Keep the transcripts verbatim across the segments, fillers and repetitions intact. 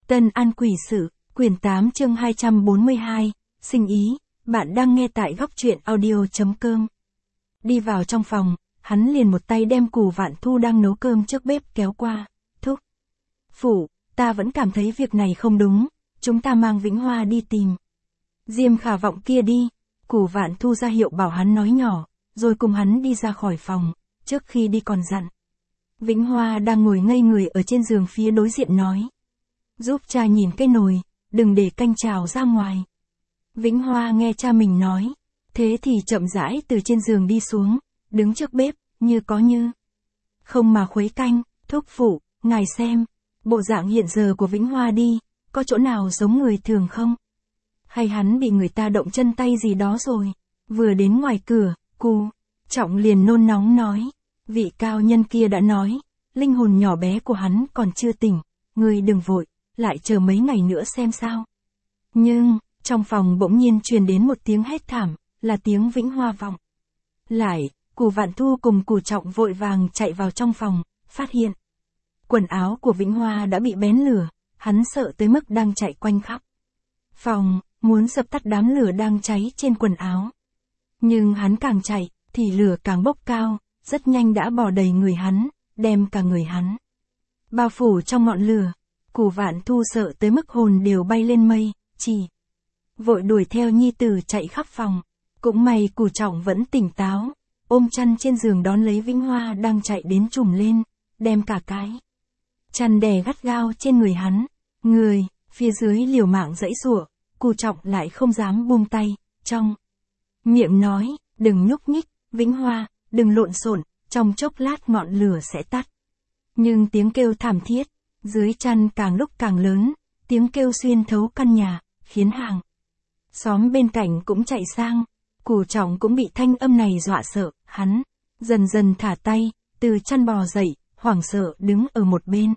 Tân An Quỷ Sự, quyển tám chương hai trăm bốn mươi hai, sinh ý, bạn đang nghe tại góc truyện audio.com. Đi vào trong phòng, hắn liền một tay đem Cù Vạn Thu đang nấu cơm trước bếp kéo qua, thúc. Phủ, ta vẫn cảm thấy việc này không đúng, chúng ta mang Vĩnh Hoa đi tìm Diêm Khả Vọng kia đi. Cù Vạn Thu ra hiệu bảo hắn nói nhỏ, rồi cùng hắn đi ra khỏi phòng, trước khi đi còn dặn. Vĩnh Hoa đang ngồi ngây người ở trên giường phía đối diện nói. Giúp cha nhìn cái nồi, đừng để canh trào ra ngoài. Vĩnh Hoa nghe cha mình nói, thế thì chậm rãi từ trên giường đi xuống, đứng trước bếp, như có như không mà khuấy canh. Thúc phụ, ngài xem, bộ dạng hiện giờ của Vĩnh Hoa đi, có chỗ nào giống người thường không? Hay hắn bị người ta động chân tay gì đó rồi? Vừa đến ngoài cửa, Cù Trọng liền nôn nóng nói, vị cao nhân kia đã nói, linh hồn nhỏ bé của hắn còn chưa tỉnh, ngươi đừng vội, lại chờ mấy ngày nữa xem sao. Nhưng, trong phòng bỗng nhiên truyền đến một tiếng hét thảm, là tiếng Vĩnh Hoa vọng lại. Cù Vạn Thu cùng Cù Trọng vội vàng chạy vào trong phòng, phát hiện quần áo của Vĩnh Hoa đã bị bén lửa, hắn sợ tới mức đang chạy quanh khắp phòng, muốn dập tắt đám lửa đang cháy trên quần áo. Nhưng hắn càng chạy, thì lửa càng bốc cao, rất nhanh đã bò đầy người hắn, đem cả người hắn bao phủ trong ngọn lửa. Cù Vạn Thu sợ tới mức hồn đều bay lên mây, chỉ vội đuổi theo nhi tử chạy khắp phòng. Cũng may Cù Trọng vẫn tỉnh táo, ôm chăn trên giường đón lấy Vĩnh Hoa đang chạy đến trùm lên, đem cả cái chăn đè gắt gao trên người hắn. Người phía dưới liều mạng giãy giụa, Cù Trọng lại không dám buông tay, trong miệng nói, đừng nhúc nhích, Vĩnh Hoa, đừng lộn xộn, trong chốc lát ngọn lửa sẽ tắt. Nhưng tiếng kêu thảm thiết dưới chăn càng lúc càng lớn, tiếng kêu xuyên thấu căn nhà, khiến hàng xóm bên cạnh cũng chạy sang. Cù Trọng cũng bị thanh âm này dọa sợ, hắn dần dần thả tay, từ chăn bò dậy, hoảng sợ đứng ở một bên.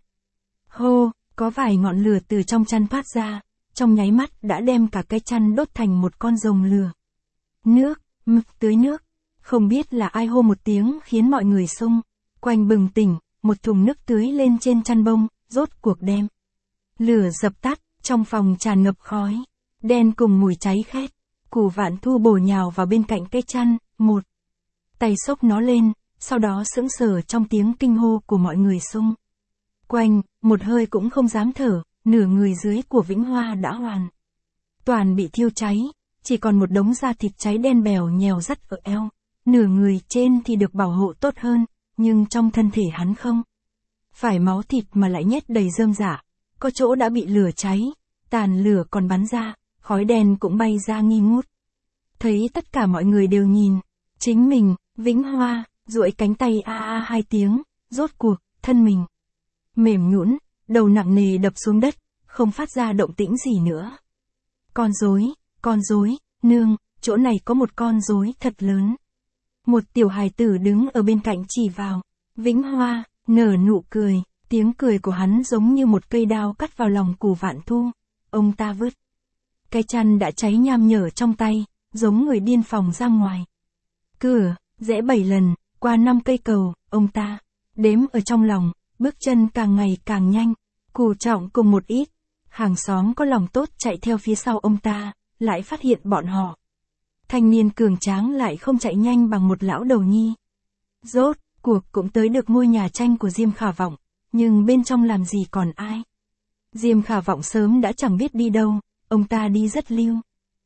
Hô, có vài ngọn lửa từ trong chăn phát ra, trong nháy mắt đã đem cả cái chăn đốt thành một con rồng lửa. Nước, mực tưới nước, không biết là ai hô một tiếng khiến mọi người xung quanh bừng tỉnh, một thùng nước tưới lên trên chăn bông, rốt cuộc đem lửa dập tắt. Trong phòng tràn ngập khói đen cùng mùi cháy khét. Cù Vạn Thu bổ nhào vào bên cạnh cái chăn, một tay xốc nó lên, sau đó sững sờ trong tiếng kinh hô của mọi người xung quanh, một hơi cũng không dám thở. Nửa người dưới của Vĩnh Hoa đã hoàn toàn bị thiêu cháy, chỉ còn một đống da thịt cháy đen bèo nhèo rắt ở eo. Nửa người trên thì được bảo hộ tốt hơn, nhưng trong thân thể hắn không phải máu thịt mà lại nhét đầy rơm rạ, có chỗ đã bị lửa cháy, tàn lửa còn bắn ra, khói đen cũng bay ra nghi ngút. Thấy tất cả mọi người đều nhìn chính mình, Vĩnh Hoa duỗi cánh tay a a hai tiếng, rốt cuộc thân mình mềm nhũn, đầu nặng nề đập xuống đất, không phát ra động tĩnh gì nữa. Con rối, con rối, nương, chỗ này có một con rối thật lớn. Một tiểu hài tử đứng ở bên cạnh chỉ vào Vĩnh Hoa, nở nụ cười, tiếng cười của hắn giống như một cây đao cắt vào lòng Cù Vạn Thu. Ông ta vứt cái chăn đã cháy nham nhở trong tay, giống người điên phòng ra ngoài cửa, rẽ bảy lần, qua năm cây cầu. Ông ta đếm ở trong lòng, bước chân càng ngày càng nhanh. Cù Trọng cùng một ít hàng xóm có lòng tốt chạy theo phía sau ông ta, lại phát hiện bọn họ thanh niên cường tráng lại không chạy nhanh bằng một lão đầu nhi. Rốt cuộc cũng tới được ngôi nhà tranh của Diêm Khả Vọng, nhưng bên trong làm gì còn ai. Diêm Khả Vọng sớm đã chẳng biết đi đâu, ông ta đi rất lưu.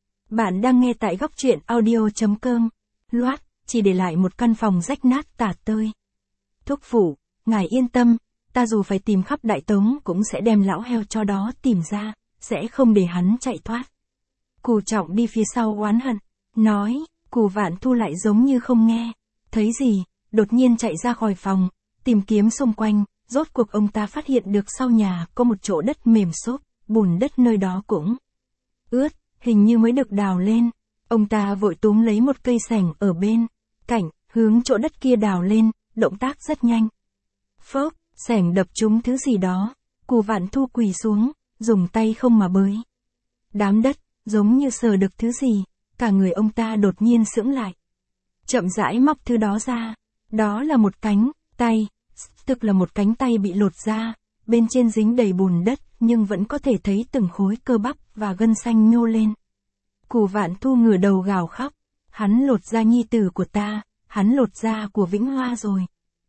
Bạn đang nghe tại góc truyện audio.com. Loát, chỉ để lại một căn phòng rách nát tả tơi. Thúc phụ, ngài yên tâm, ta dù phải tìm khắp Đại Tống cũng sẽ đem lão heo cho đó tìm ra, sẽ không để hắn chạy thoát. Cù Trọng đi phía sau oán hận, nói. Cù Vạn Thu lại giống như không nghe thấy gì, đột nhiên chạy ra khỏi phòng, tìm kiếm xung quanh. Rốt cuộc ông ta phát hiện được sau nhà có một chỗ đất mềm xốp, bùn đất nơi đó cũng ướt, hình như mới được đào lên. Ông ta vội túm lấy một cây xẻng ở bên cạnh, hướng chỗ đất kia đào lên, động tác rất nhanh. Phốc, xẻng đập trúng thứ gì đó, Cù Vạn Thu quỳ xuống, dùng tay không mà bới đám đất, giống như sờ được thứ gì, cả người ông ta đột nhiên sững lại. Chậm rãi móc thứ đó ra, đó là một cánh tay, tức là một cánh tay bị lột ra, bên trên dính đầy bùn đất, nhưng vẫn có thể thấy từng khối cơ bắp và gân xanh nhô lên. Cù Vạn Thu ngửa đầu gào khóc, hắn lột da nhi tử của ta, hắn lột da của Vĩnh Hoa rồi.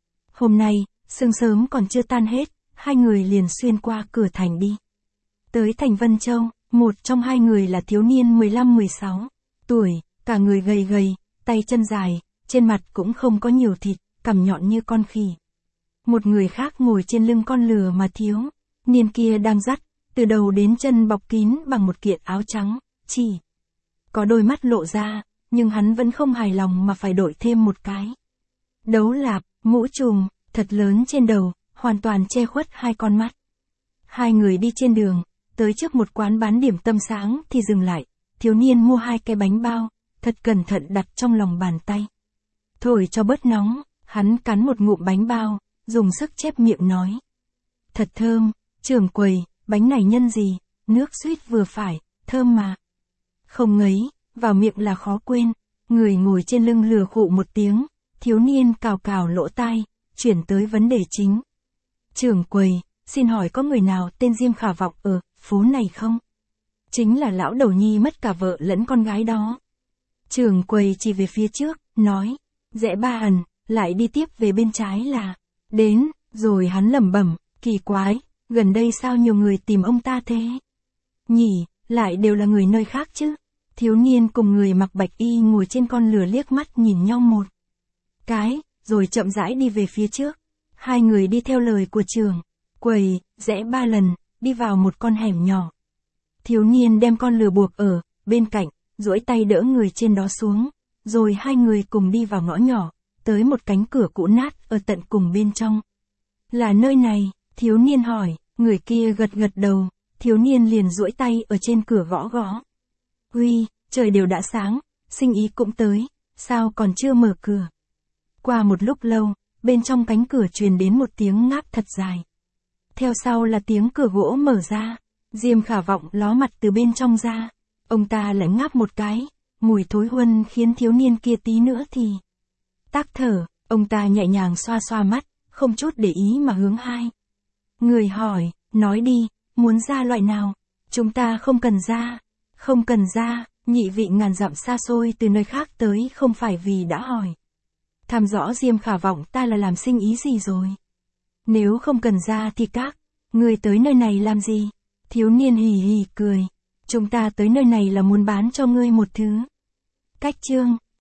Hôm nay, sương sớm còn chưa tan hết, hai người liền xuyên qua cửa thành đi. Tới thành Vân Châu, một trong hai người là thiếu niên mười lăm mười sáu tuổi, cả người gầy gầy, tay chân dài, trên mặt cũng không có nhiều thịt, cằm nhọn như con khỉ. Một người khác ngồi trên lưng con lừa mà thiếu niên kia đang dắt, từ đầu đến chân bọc kín bằng một kiện áo trắng, chỉ có đôi mắt lộ ra, nhưng hắn vẫn không hài lòng mà phải đổi thêm một cái đấu lạp, mũ trùm, thật lớn trên đầu, hoàn toàn che khuất hai con mắt. Hai người đi trên đường, tới trước một quán bán điểm tâm sáng thì dừng lại, thiếu niên mua hai cái bánh bao, thật cẩn thận đặt trong lòng bàn tay. Thổi cho bớt nóng, hắn cắn một ngụm bánh bao, dùng sức chép miệng nói. Thật thơm, trưởng quầy, bánh này nhân gì, nước suýt vừa phải, thơm mà. Không ngấy, vào miệng là khó quên, người ngồi trên lưng lừa khụ một tiếng, thiếu niên cào cào lỗ tai, chuyển tới vấn đề chính. Trưởng quầy, xin hỏi có người nào tên Diêm Khả Vọng ở phố này không? Chính là lão đầu nhi mất cả vợ lẫn con gái đó. Trưởng quầy chỉ về phía trước, nói, rẽ ba ẩn, lại đi tiếp về bên trái là đến, rồi hắn lẩm bẩm, kỳ quái, gần đây sao nhiều người tìm ông ta thế? Nhỉ, lại đều là người nơi khác chứ? Thiếu niên cùng người mặc bạch y ngồi trên con lừa liếc mắt nhìn nhau một cái, rồi chậm rãi đi về phía trước. Hai người đi theo lời của trưởng quầy, rẽ ba lần, đi vào một con hẻm nhỏ. Thiếu niên đem con lừa buộc ở bên cạnh, duỗi tay đỡ người trên đó xuống, rồi hai người cùng đi vào ngõ nhỏ, tới một cánh cửa cũ nát ở tận cùng bên trong. Là nơi này, thiếu niên hỏi, người kia gật gật đầu, thiếu niên liền duỗi tay ở trên cửa gõ gõ. Uy, trời đều đã sáng, sinh ý cũng tới, sao còn chưa mở cửa? Qua một lúc lâu, bên trong cánh cửa truyền đến một tiếng ngáp thật dài. Theo sau là tiếng cửa gỗ mở ra, Diêm Khả Vọng ló mặt từ bên trong ra, ông ta lại ngáp một cái, mùi thối huân khiến thiếu niên kia tí nữa thì tắc thở, ông ta nhẹ nhàng xoa xoa mắt, không chút để ý mà hướng hai người hỏi, nói đi, muốn ra loại nào? Chúng ta không cần ra, không cần ra, nhị vị ngàn dặm xa xôi từ nơi khác tới không phải vì đã hỏi thăm rõ Diêm Khả Vọng ta là làm sinh ý gì rồi. Nếu không cần ra thì các người tới nơi này làm gì? Thiếu niên hì hì cười, chúng ta tới nơi này là muốn bán cho ngươi một thứ cách chương.